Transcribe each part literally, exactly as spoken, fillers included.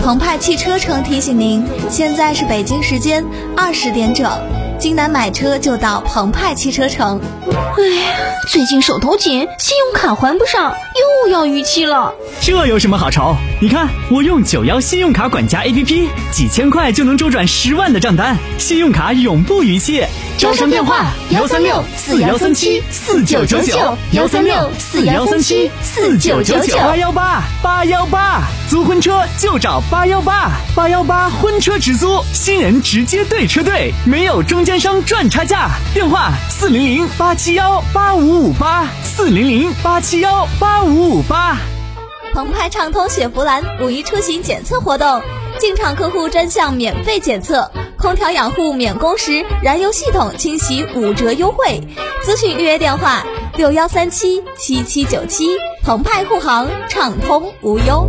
澎湃汽车城提醒您，现在是北京时间二十点整，京南买车就到澎湃汽车城。 哎呀，最近手头紧，信用卡还不上，又要逾期了。 这有什么好愁？你看我用九幺信用卡管家 A P P， 几千块就能周转十万的账单，信用卡永不逾期。 招商电话：幺三六四幺三七四九九九，幺三六四幺三七四九九九。 八幺八八幺八，租婚车就找八幺八，八幺八婚车直租，新人直接对车队，没有中间商赚差价。电话：四零零八七幺八五五八，四零零八七幺八五五八。 澎湃畅通雪佛兰五一出行检测活动，进场客户专项免费检测，空调养护免工时，燃油系统清洗五折优惠。咨询预约电话：六幺三七七七九七。澎湃护航，畅通无忧。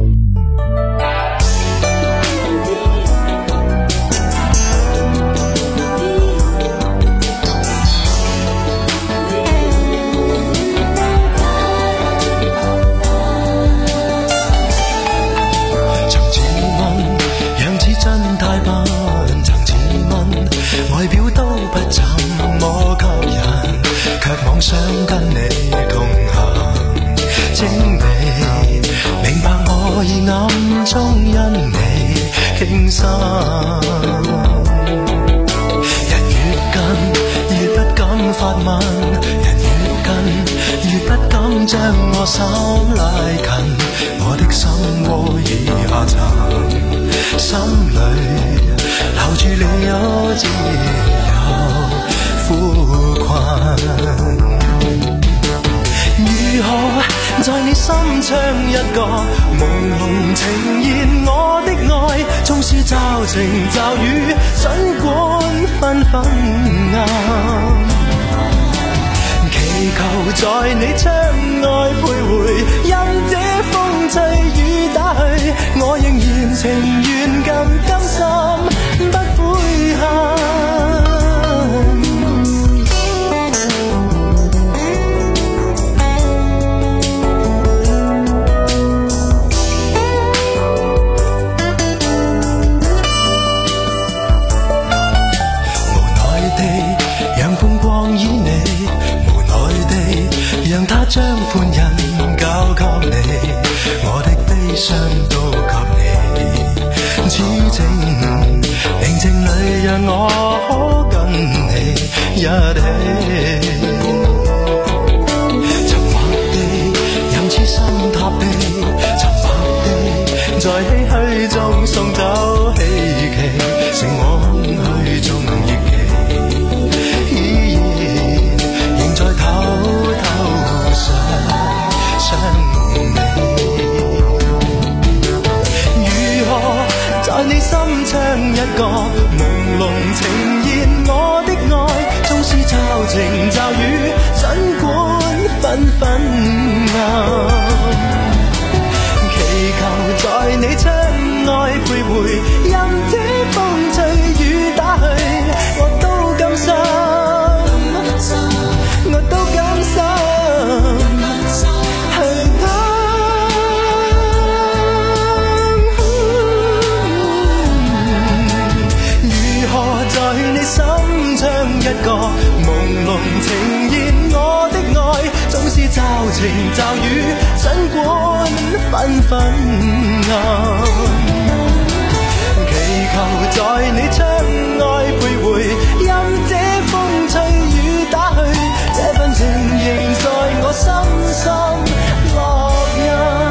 想跟你同行，請你明白我已暗中因你傾心。人越近越不敢發問，人越近越不敢將我心拉近，我的心窩已下沉，心裏留住了自由苦困。如何在你心窗一個朦朧呈現我的愛，縱是驟晴驟雨，儘管紛紛暗，祈求在你窗外徘徊，任這風吹雨打去，我仍然情願更甘心不悔恨。將歡欣交給你，我的悲傷都給你，此情寧靜裏讓我可跟你一起，沉默地任此心塌地，沉默地在唏噓中送走希冀，剩我空虛中憶記，依然仍在偷想你，如何在你心窗一個朦朧呈現我的愛，縱是驟晴驟雨，儘管紛紛暗，祈求在你窗外徘徊，任這風吹雨打去，我都甘心，我都甘心。心窗一個朦朧呈現我的愛，縱是驟晴驟雨，儘管紛紛暗，祈求在你窗外徘徊，任這風吹雨打去，這份情仍在我深深烙印。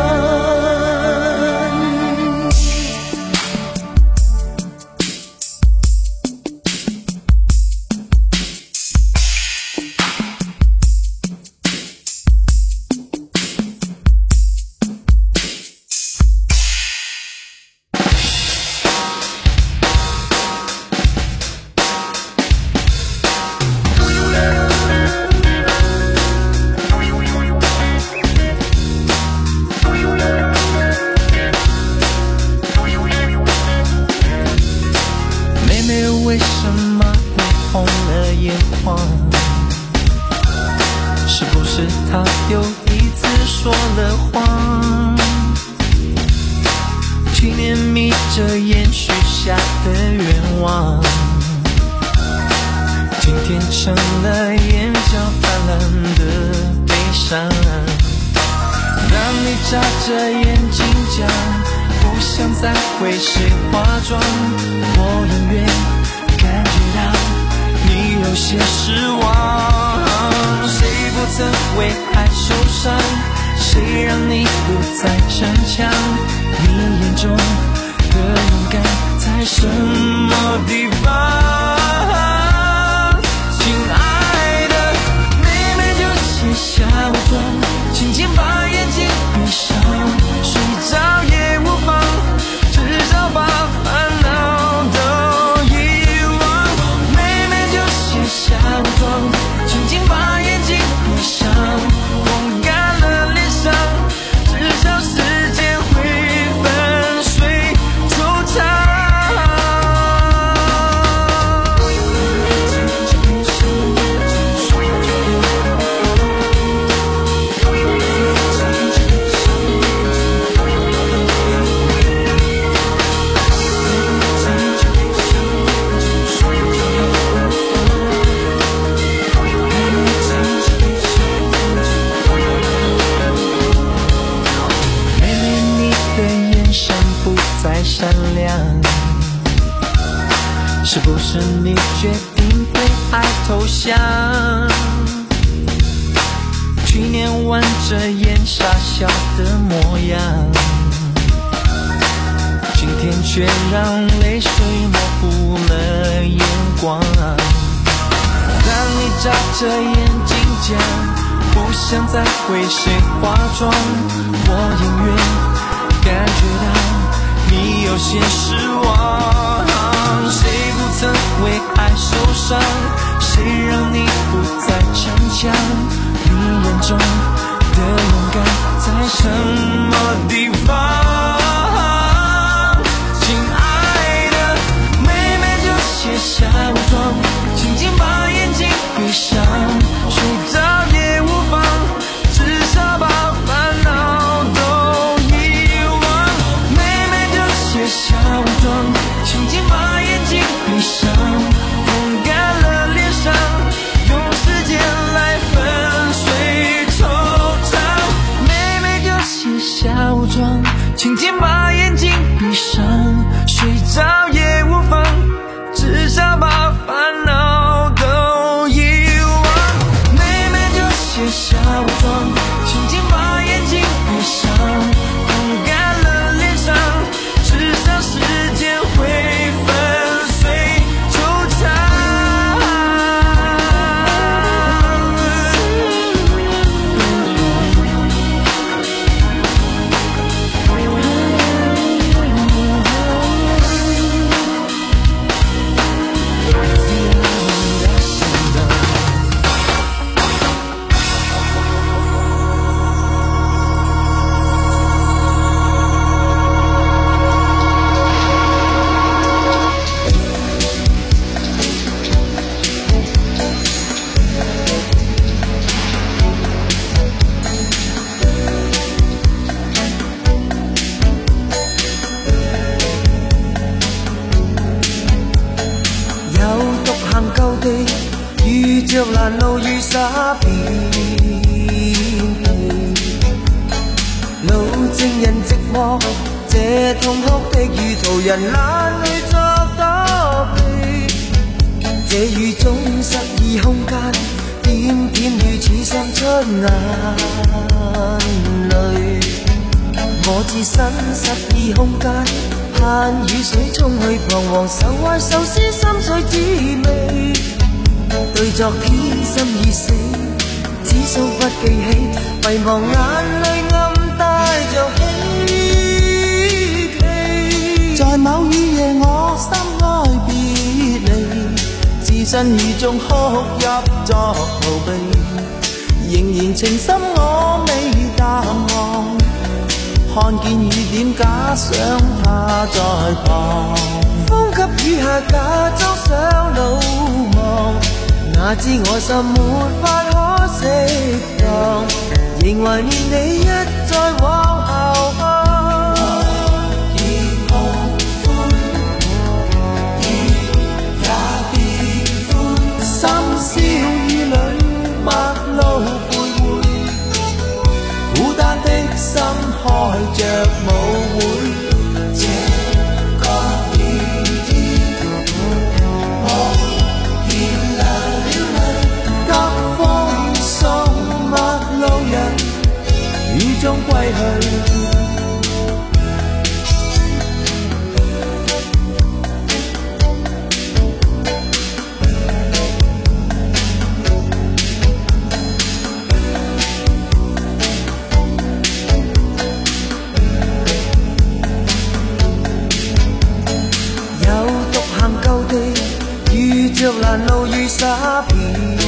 去年眯着眼许下的愿望，今天成了眼角泛滥的悲伤。当你眨着眼睛讲不想再为谁化妆，我远远感觉到你有些失望。谁不曾为爱受伤，谁让你不再逞强，你眼中的勇敢在什么地方？亲爱的妹妹，就卸下伪装，轻轻把眼睛闭上，睡着也无妨，至少把烦恼都遗忘。妹妹，就卸下伪装，轻轻把眼睛闭上，风干了脸上，至少时间会粉碎惆怅。再闪亮，是不是你决定对爱投降？去年挽着眼傻笑的模样，今天却让泪水模糊了眼光。当你眨着眼睛讲不想再为谁化妆，我隐约感觉到你有些失望。谁不曾为爱受伤，谁让你不再逞强，你眼中的勇敢在什么地方？亲爱的妹妹，就卸下伪装，轻轻把眼睛闭上，睡着也无妨，至少把烦恼都遗忘。妹妹，就卸下伪装，轻轻把眼睛闭上，风干了脸上，用时间来粉碎惆怅。妹妹，就卸下伪装，轻轻把眼睛闭上，睡着也无妨，至少把烦恼都遗忘。妹妹，就卸下伪装，轻轻把眼睛闭上，风干了脸上，至少时间会粉碎惆怅。遇着難路雨灑遍地，老證人寂寞，這痛哭的與途人眼淚作躲避，這雨中失意空間，點點雨似滲出眼淚，我置身失意空間，盼雨水沖去彷徨愁懷愁思心碎滋味，對昨天心已死，只想不記起，遺忘眼淚暗帶着希冀。在某雨夜我心哀別離，置身雨中哭泣作逃避，仍然情深我未淡忘，看見雨點假想他在旁，風給雨下假裝想魯莽，哪知我心沒法可釋放，仍懷念你一再往後看。 去。有獨行舊地，遇着難路雨灑遍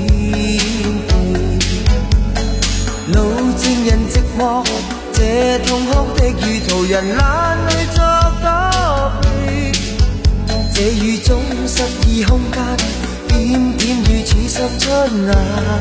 地，路證人寂寞，這痛哭的與途人眼淚作躲避。這雨中失意空間，點點雨似濕出眼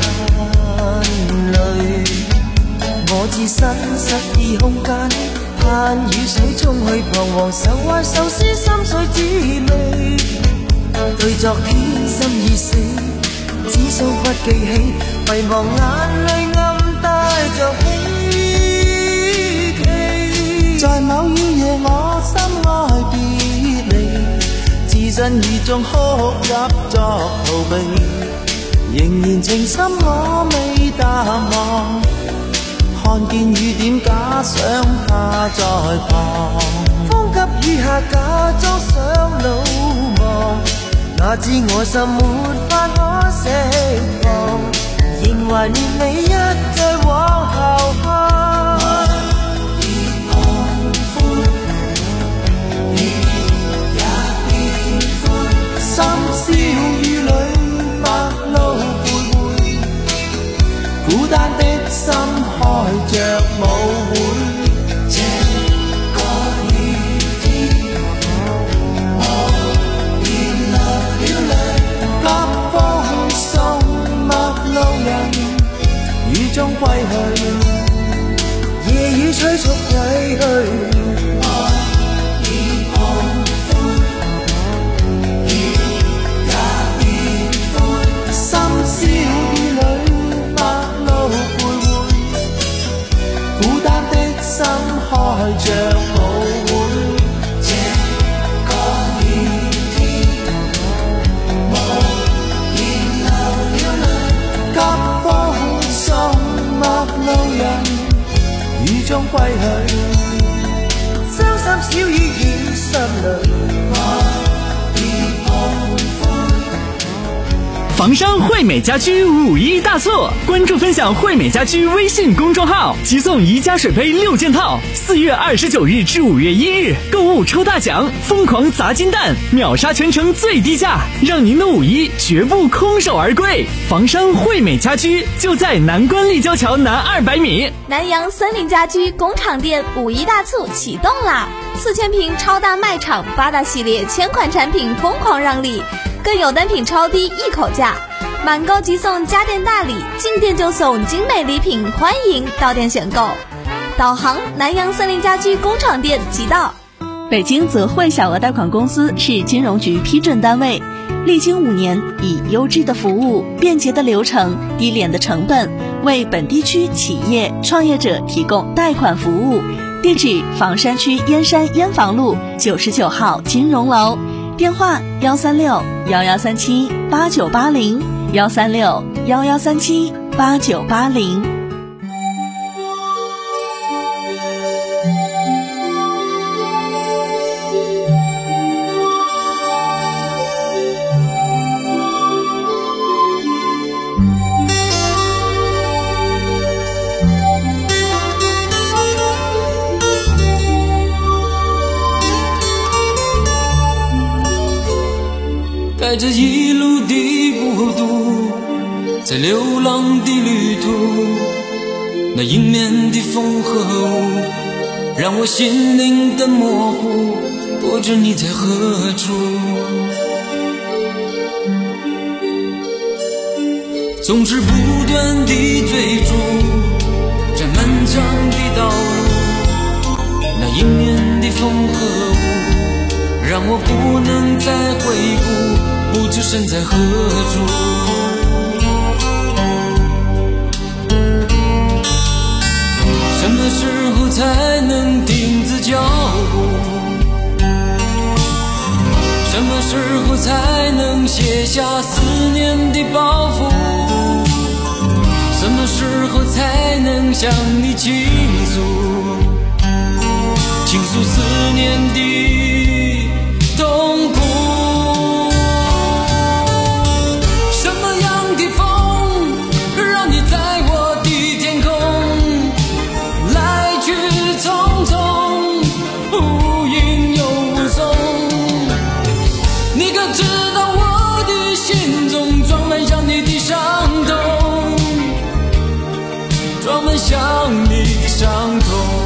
淚。我置身失意空間，盼雨水沖去彷徨，愁懷愁思心碎滋味。對昨天心已死，只數不記起，迷茫眼淚暗帶着希冀。在某雨夜我心愛別離，置身雨中哭泣作逃避，仍然情深我未淡忘，看見雨點假想他在旁，風急雨下假裝想魯莽，哪知我心沒法可釋放，仍懷念你一再往後看。深宵雨裏陌路徘徊，孤單的心開着舞會。這個雨天，我便流了淚，急風送陌路人，雨中歸去，夜雨催促歸去。小雨裏陌路徘徊，孤單的心開着舞會。這個雨天，我便流了淚，急風送陌路人，雨中歸去，傷心小雨染心裏。 房商惠美家居五一大促，关注分享惠美家居微信公众号，即送宜家水杯六件套。四月二十九日至五月一日，购物抽大奖，疯狂砸金蛋，秒杀全城最低价，让您的五一绝不空手而归。房商惠美家居就在南关立交桥南二百米。 南阳森林家居工厂店五一大促启动啦！四千平超大卖场，八大系列千款产品疯狂让利。更有单品超低一口价，满购即送家电大礼，进店就送精美礼品，欢迎到店选购。导航南阳森林家居工厂店即到。 北京泽惠小额贷款公司是金融局批准单位，历经五年，以优质的服务、便捷的流程、低廉的成本，为本地区企业创业者提供贷款服务。地址：房山区燕山燕房路九十九号金融楼。电话：幺三六幺幺三七八九八零，幺三六幺幺三七八九八零。 在这一路的孤独，在流浪的旅途，那迎面的风和雾让我心灵的模糊，不知你在何处。总是不断地追逐这漫长的道路，那迎面的风和雾让我不能再回顾，不知身在何处。什么时候才能停止脚步？什么时候才能卸下思念的包袱？什么时候才能向你倾诉？ 诉思念的痛苦。什么样的风让你在我的天空来去匆匆，无影又无踪？你可知道我的心中装满想你的伤痛，装满想你的伤痛。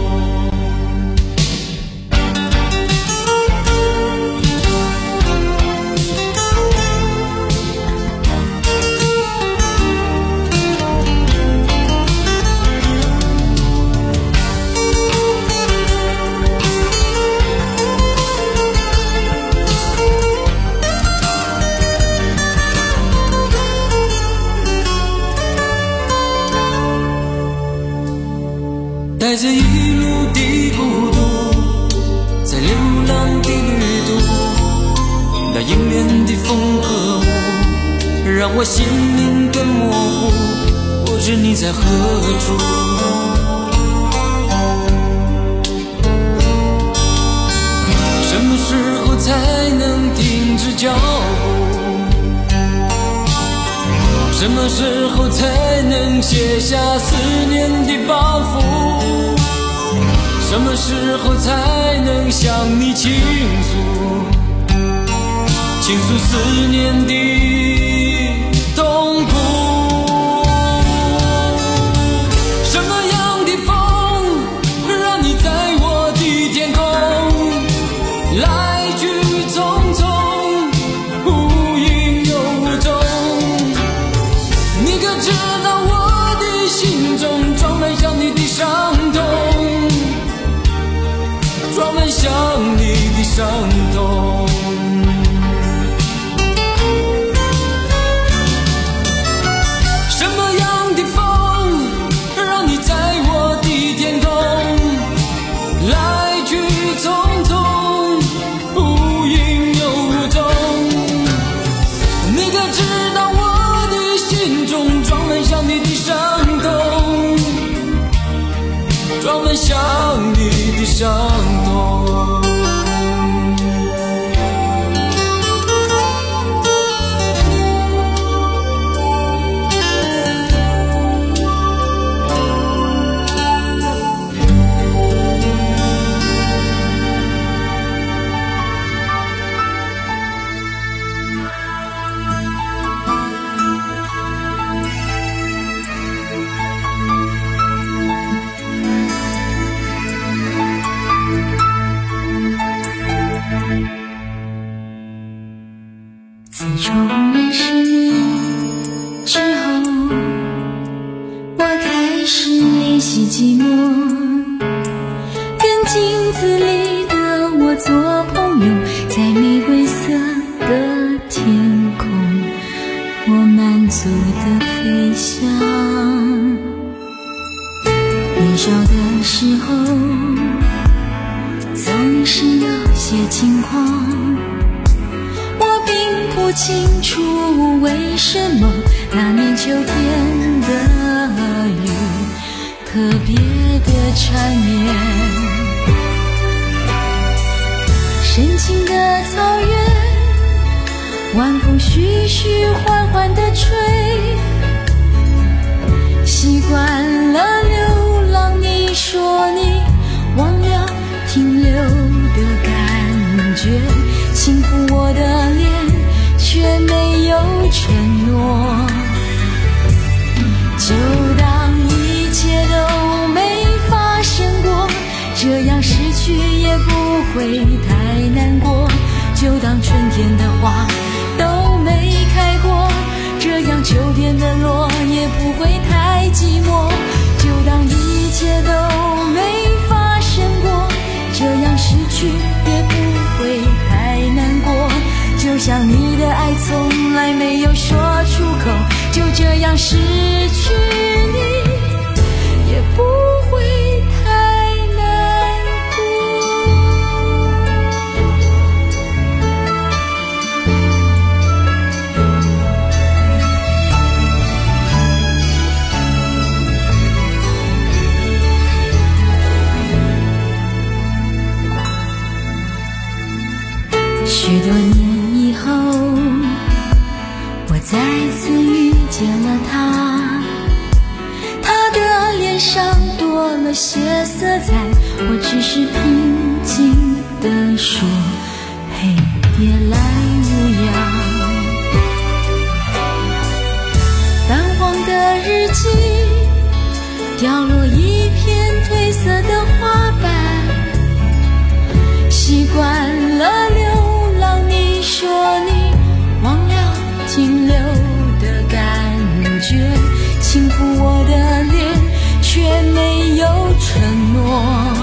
带着一路的孤独，在流浪的旅途，那迎面的风和雾让我心灵更模糊，不知你在何处。什么时候才能停止脚步？什么时候才能卸下思念的包袱？什么时候才能向你倾诉，倾诉思念的痛苦？什么样的风让你在我的天空来去匆匆，无影又无踪？你可知道我的心中装满想你的伤痛，装满想你的伤痛。什么样的风让你在我的天空来去匆匆，无影又无踪？你可知道我的心中装满想你的伤痛，装满想你的伤痛。 自从认识你之后，我开始练习寂寞，跟镜子里的我做朋友，在玫瑰色的天空，我满足的飞翔。年少的时候总是有些轻狂，不清楚为什么那年秋天的雨特别的缠绵，深情的草原，晚风徐徐缓缓地吹，习惯了流浪，你说你忘了停留的感觉，轻抚我的脸却没有承诺，就当一切都没发生过，这样失去也不会太难过，就当春天的花都没开过，这样秋天的落也不会太寂寞，就当一切都没发生过，这样失去也不会太难过，就像你的爱从来没有说出口，就这样失去你也不会太难过。 许多年以后，我再次遇见了他，他的脸上多了些色彩，我只是平静地说，嘿，别来无恙。泛黄的日记，掉落一片褪色的花瓣，习惯了流浪，你说你忘了停留的感觉，轻抚我的脸，却没有承诺，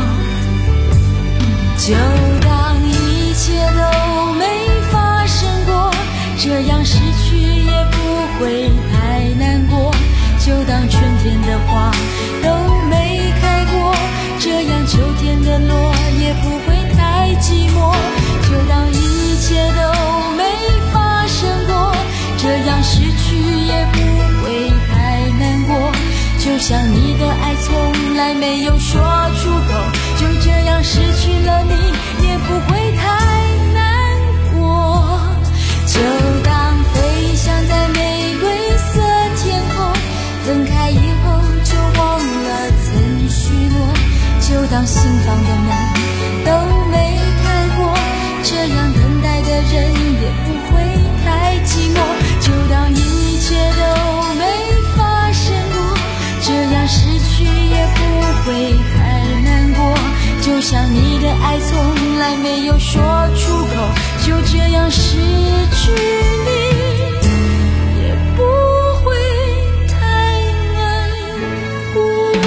就当一切都没发生过，这样失去也不会太难过，就当春天的花都没开过，这样秋天的落也不会太寂寞，就当一切都没发生过，这样失去也不会太难过，就像你的爱从来没有说出口，就这样失去了你也不会太难过，就当飞翔在玫瑰色天空，分开以后就忘了曾许诺，就当心房的门都没开过，这样等待的人也不会太寂寞，就当一切都没发生过，这样失去也不会太难过，就像你的爱从来没有说出口，就这样失去你也不会太难过。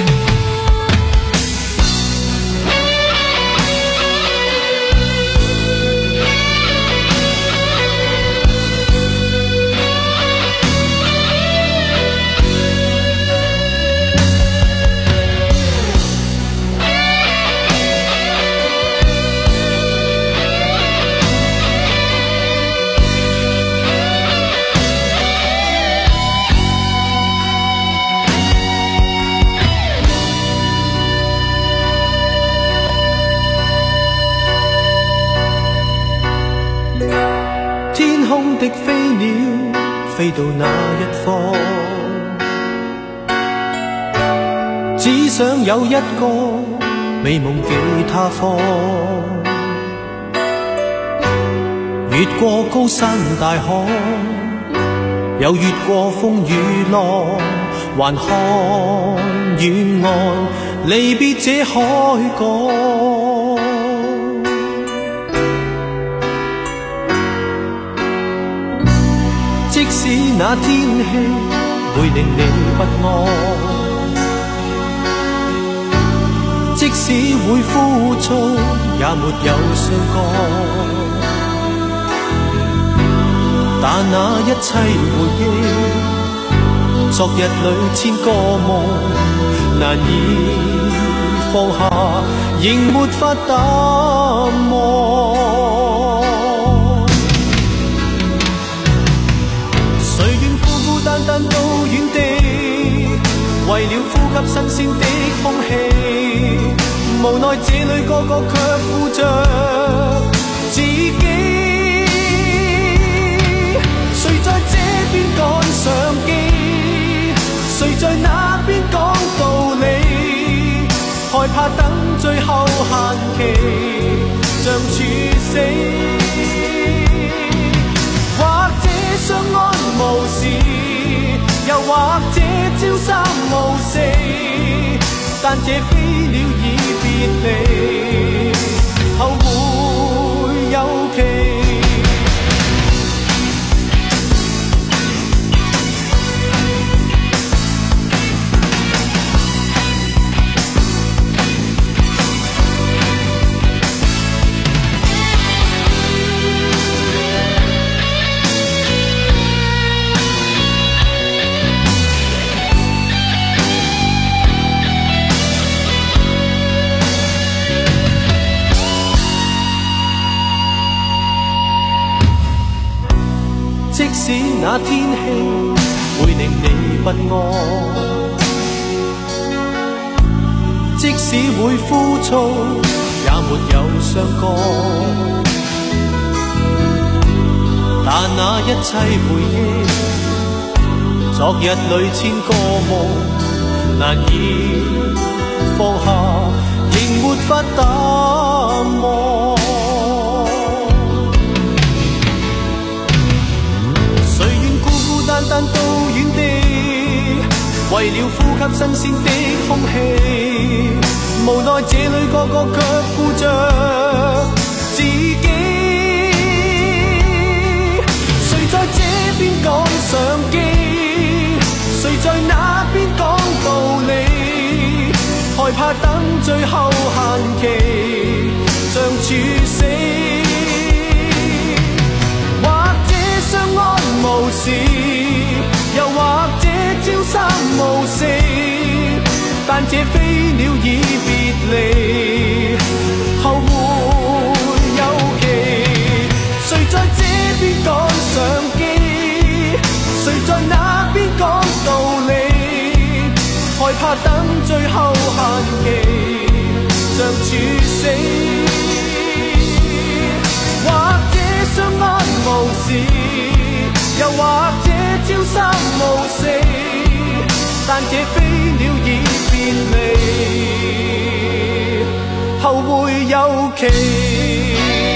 天空的飛鳥飛到那一方，只想有一個美夢寄他方，越過高山大海，又越過風雨浪，還看遠岸離別這海港。即使那天氣會令你不安，即使會枯燥也沒有相干，但那一切回憶，昨日裏千個夢難以放下，仍沒法淡忘。單單到遠地，為了呼吸新鮮的空氣，無奈這裏個個卻顧着自己。誰在這邊趕上機，誰在那邊講道理，害怕等最後限期，像處死。或者相安無事，又或者朝三暮四，但這飛鳥已別離，後會有期。即使那天氣會令你不安，即使會枯燥，也沒有相干。 但那一切回忆，昨日里千个梦，难以放下，仍没法淡忘。谁愿孤孤单单到远地，为了呼吸新鲜的空气，无奈这里个个却顾着自己。谁在这边讲上机，谁在那边讲道理，害怕等最後限期像處死，或者相安無事，又或者朝三暮四，但這飛鳥已別離，後會有期。誰在這邊趕上機，誰在那邊講道理，害怕等最後限期像處死，或者相安無事，又或者朝三暮四，但這飛鳥已別離，後會有期。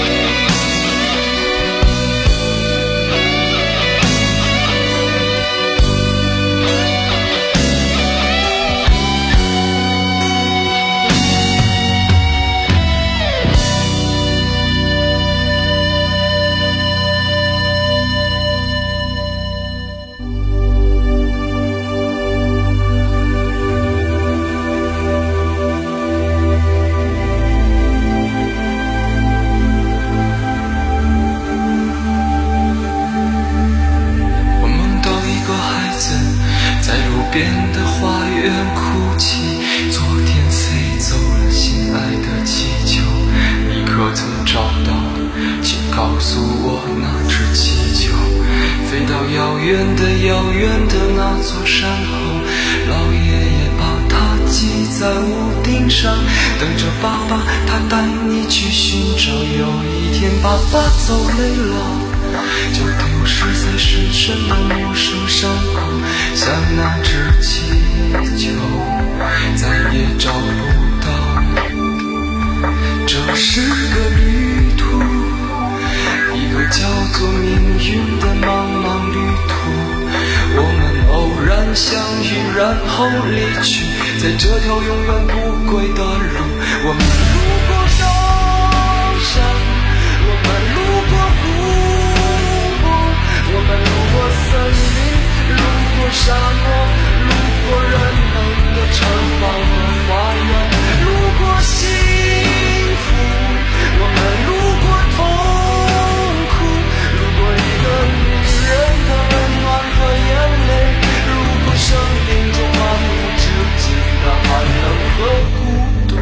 边的花园哭泣，昨天飞走了心爱的气球，你可曾找到？请告诉我那只气球，飞到遥远的遥远的那座山后，老爷爷把它系在屋顶上，等着爸爸他带你去寻找。有一天爸爸走累了，就丢失在深深的陌生山谷，像那只气球再也找不到。这是个旅途，一个叫做命运的茫茫旅途，我们偶然相遇然后离去，在这条永远不归的路，我们路过高山，我们路过湖，我们路过森林，路过沙漠，路过人们的城堡和花园，路过幸福，我们路过痛苦，路过一个女人的温暖和眼泪，路过生命中漫无止境的寒冷和孤独。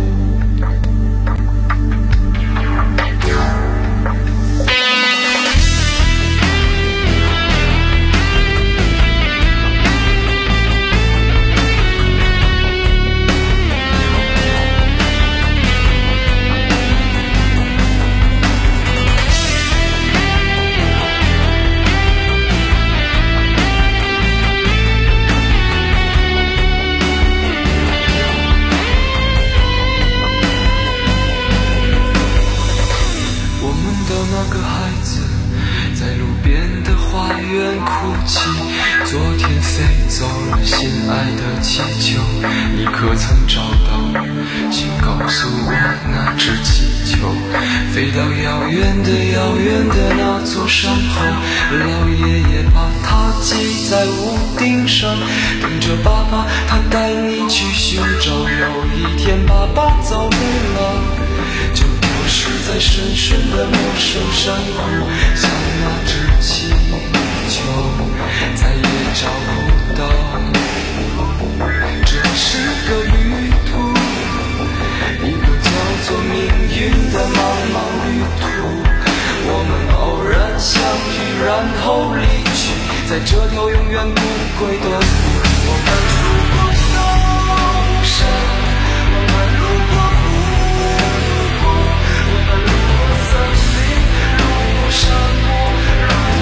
昨天飞走了心爱的气球，你可曾找到？请告诉我那只气球飞到遥远的遥远的那座山后，老爷爷把它系在屋顶上，等着爸爸他带你去寻找。有一天爸爸走累了，就丢失在深深的陌生山谷，像那只气球再也找不到。这是个旅途，一个叫做命运的茫茫旅途，我们偶然相遇然后离去，在这条永远不归的路，我们路过高山，我们路过湖泊，我们路过森林，路过沙漠，路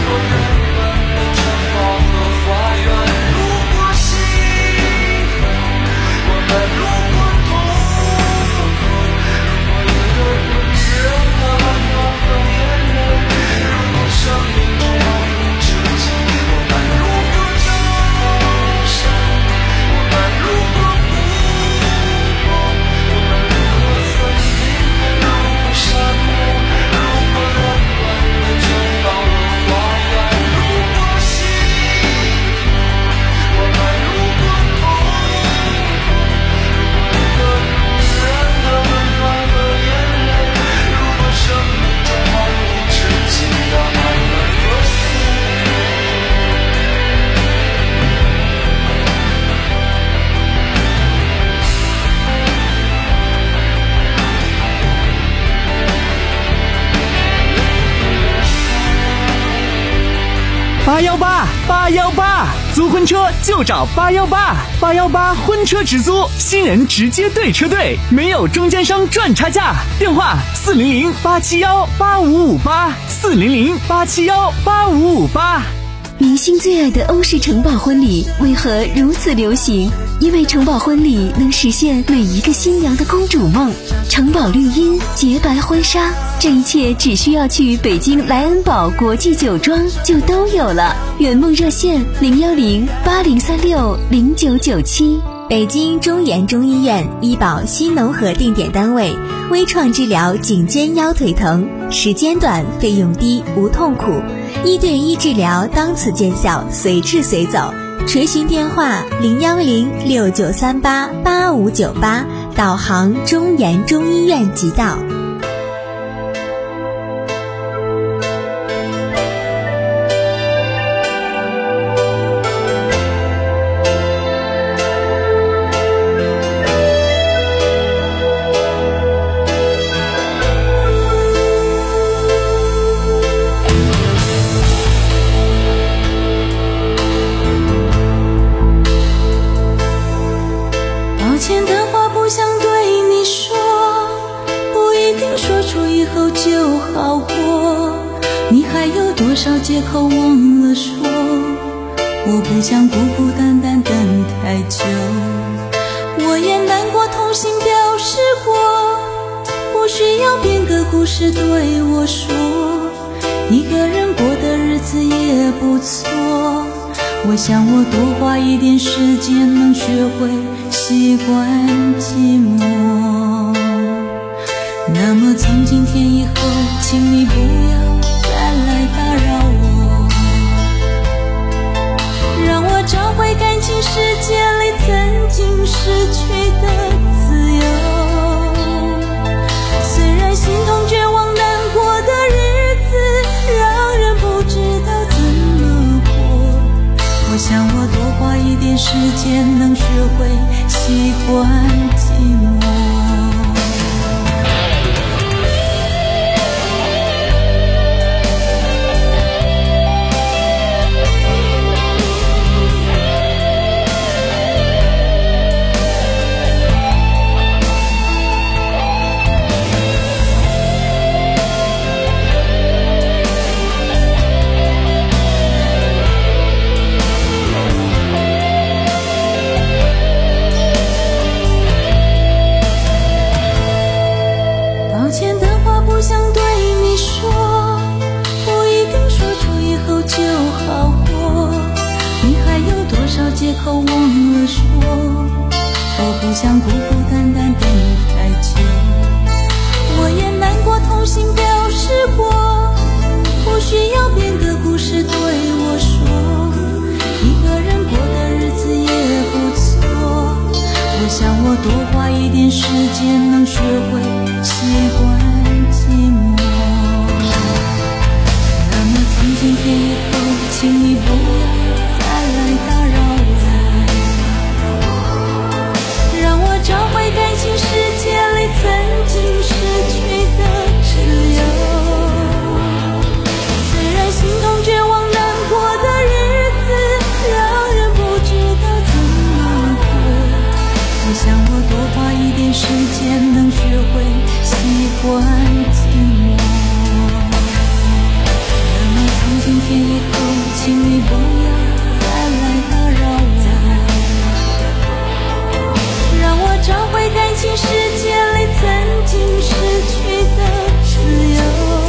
八幺八八幺八，租婚车就找八幺八，八幺八婚车直租，新人直接对车队，没有中间商赚差价。电话四零零八七幺八五五八，四零零八七幺八五五八。 明星最爱的欧式城堡婚礼为何如此流行？因为城堡婚礼能实现每一个新娘的公主梦。城堡绿荫、洁白婚纱，这一切只需要去北京莱恩堡国际酒庄就都有了。圆梦热线零幺零八零三六零九九七。 北京中研中医院医保新农合定点单位，微创治疗颈肩腰腿疼，时间短，费用低，无痛苦，一对一治疗，当此见效，随治随走。垂询电话零幺零六九三八八五九八，导航中研中医院即到。 借口忘了说，我不想孤孤单单等太久。我也难过痛心表示过，不需要编个故事对我说，一个人过的日子也不错。我想我多花一点时间能学会习惯寂寞。那么从今天以后，请你不要再来打扰我，让我找回感情世界里曾经失去的自由。虽然心痛绝望难过的日子让人不知道怎么过，我想我多花一点时间能学会习惯寂寞。借口忘了说，我不想孤孤单单等太久。我也难过痛心表示过，不需要编个故事对我说，一个人过的日子也不错。我想我多花一点时间能学会习惯寂寞。那么从今天以后，请你不要再来打扰我，让我找回感情世界里曾经失去的自由。虽然心痛绝望难过的日子让人不知道怎么过，我想我多花一点时间能学会习惯寂寞。那么从今天以后，请你不要再来打扰我，让我找回感情世界里曾经失去的自由。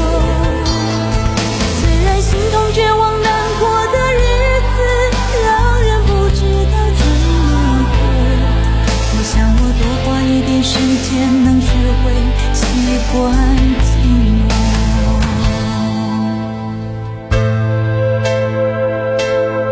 虽然心痛绝望难过的日子让人不知道怎么过，我想我多花一点时间能学会习惯寂寞。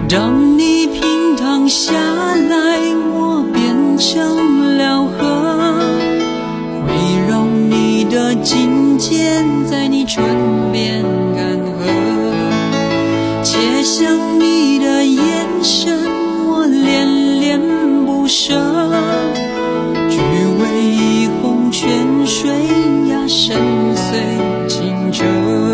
当你平躺下来，我变成了河，围绕你的颈肩，在你唇边干涸，且想你的眼神，我恋恋不舍，只为一泓泉水呀，深邃清澈。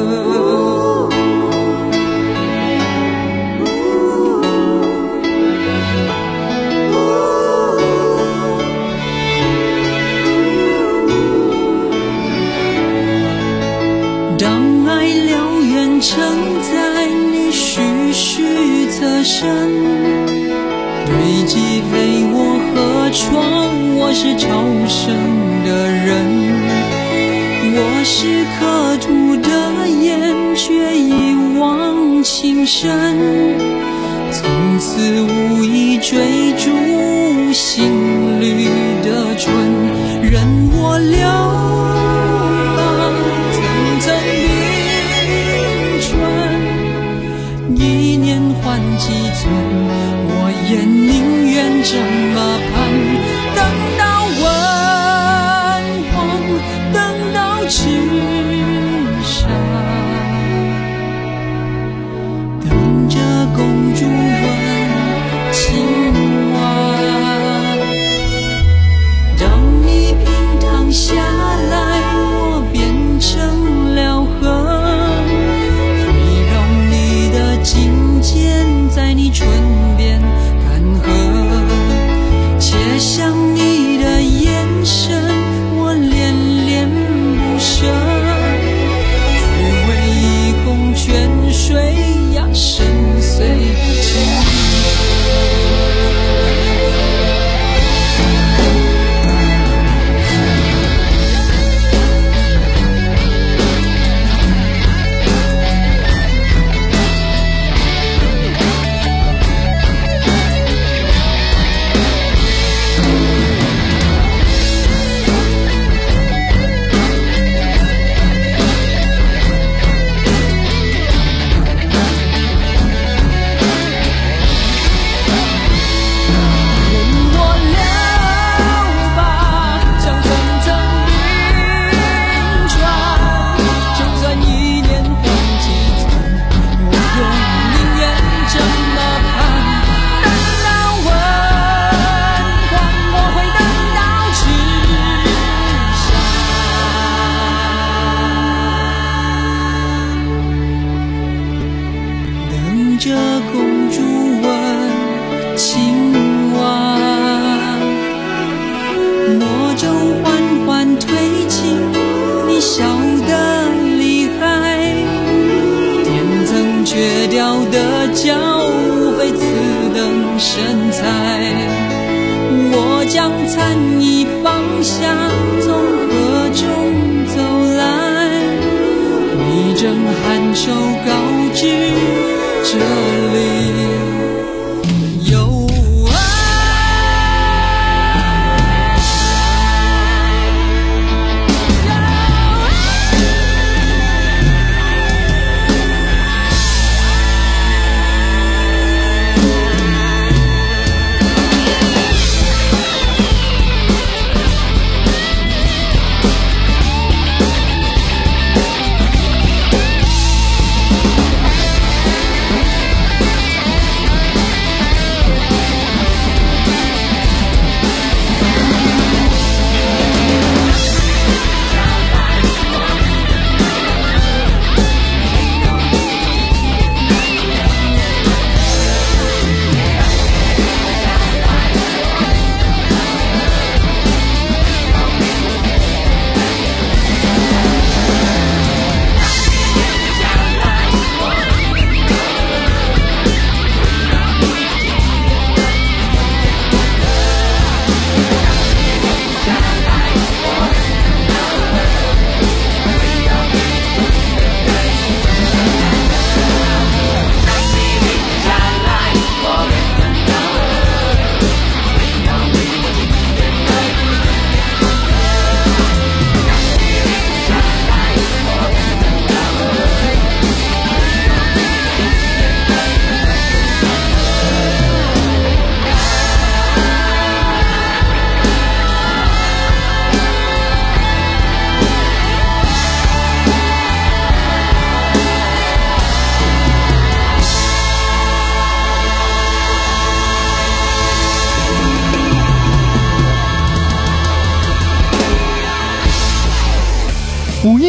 当爱燎原承载你徐徐侧身，堆积飞我河床，我是朝生的人，我是刻土的雁，却一往情深，从此无意追逐心绿的春，任我流浪层层冰川，一年换几寸，我也宁愿这么盼，等到文荒，等到赤沙，等着公主问青蛙。当你平躺下来，我变成了河，围绕你的颈肩，在你唇边干涸，且想你的眼神，我恋恋不舍，只为一泓泉水呀，深邃清澈。这公主问青蛙，魔咒缓缓推进，你笑得厉害，点曾缺掉的角，无非此等身材。我将残衣放下，从河中走来，你正颔首告知，这里有爱。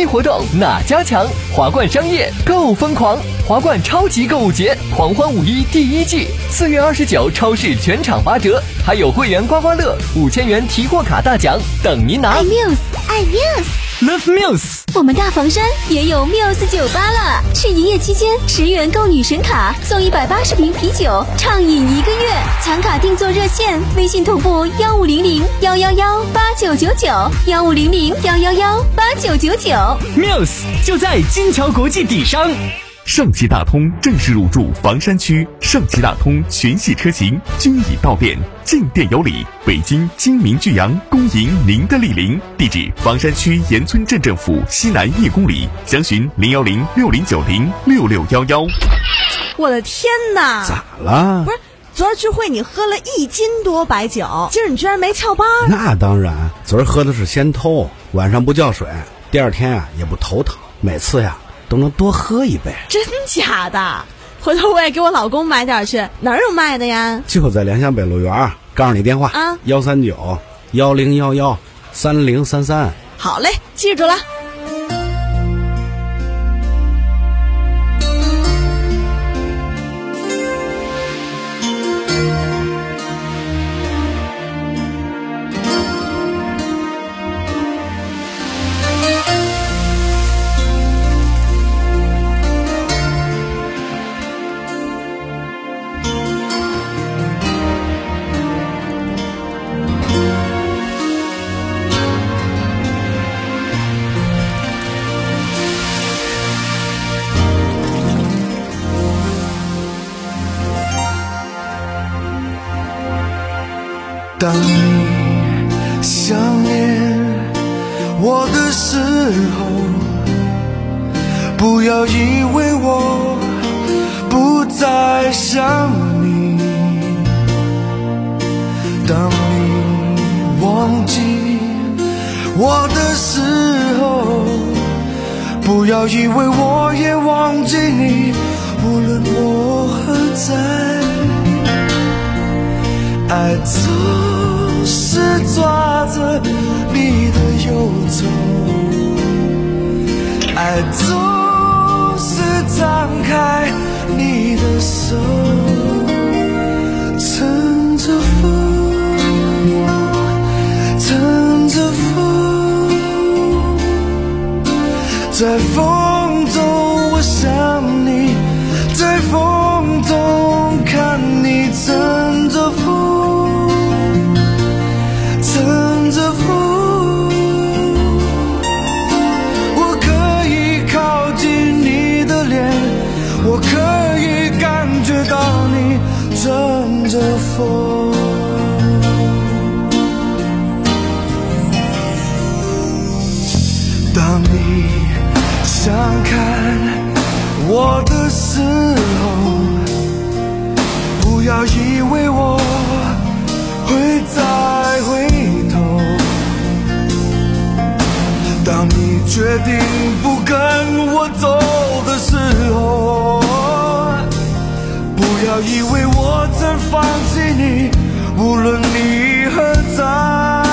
一活动哪家强？华冠商业购疯狂，华冠超级购物节狂欢五一第一季，四月二十九超市全场八折，还有会员刮刮乐五千元提货卡大奖等您拿。 爱 Muse， 爱 Love Muse。 我们大房山也有 Muse 酒吧了，是营业期间十元购女神卡送一百八十瓶啤酒，畅饮一个月。抢卡定做热线，微信同步幺五零零幺幺幺八九九九幺五零零幺幺幺八九九九。 Muse 就在金桥国际底商。 上汽大通正式入驻房山区，上汽大通全系车型均已到店，进店有礼。北京金明巨阳恭迎您的莅临，地址房山区岩村镇政府西南一公里，详询零幺零六零九零六六幺幺。 我的天哪！ 咋了？ 不是，昨儿聚会你喝了一斤多白酒，今儿你居然没翘班？ 那当然，昨儿喝的是仙偷，晚上不叫水，第二天啊也不头疼，每次呀都能多喝一杯。 真假的？回头我也给我老公买点去，哪儿有卖的呀？ 就在良乡北路园，告诉你电话啊， 幺三九幺零幺幺三零三三。 好嘞，记住了。 当你想念我的时候，不要以为我不再想你。当你忘记我的时候，不要以为我也忘记你。无论我何在，爱总是抓着你的忧愁，爱总是张开你的手，乘着风，乘着风，在风中我想你，在风中看你，乘着风，乘着风，我可以靠近你的脸，我可以感觉到你乘着风。当你想看我的时候，不要以为我会再回头。当你决定不跟我走的时候，不要以为我真放弃你，无论你何在。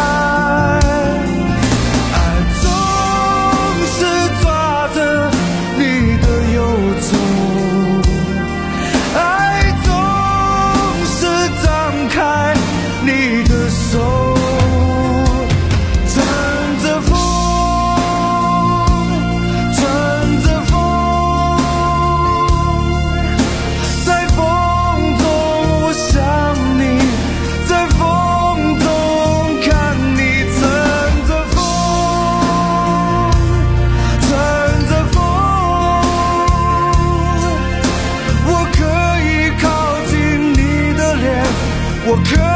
我可